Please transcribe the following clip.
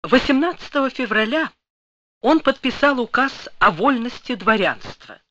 18 февраля он подписал указ о вольности дворянства.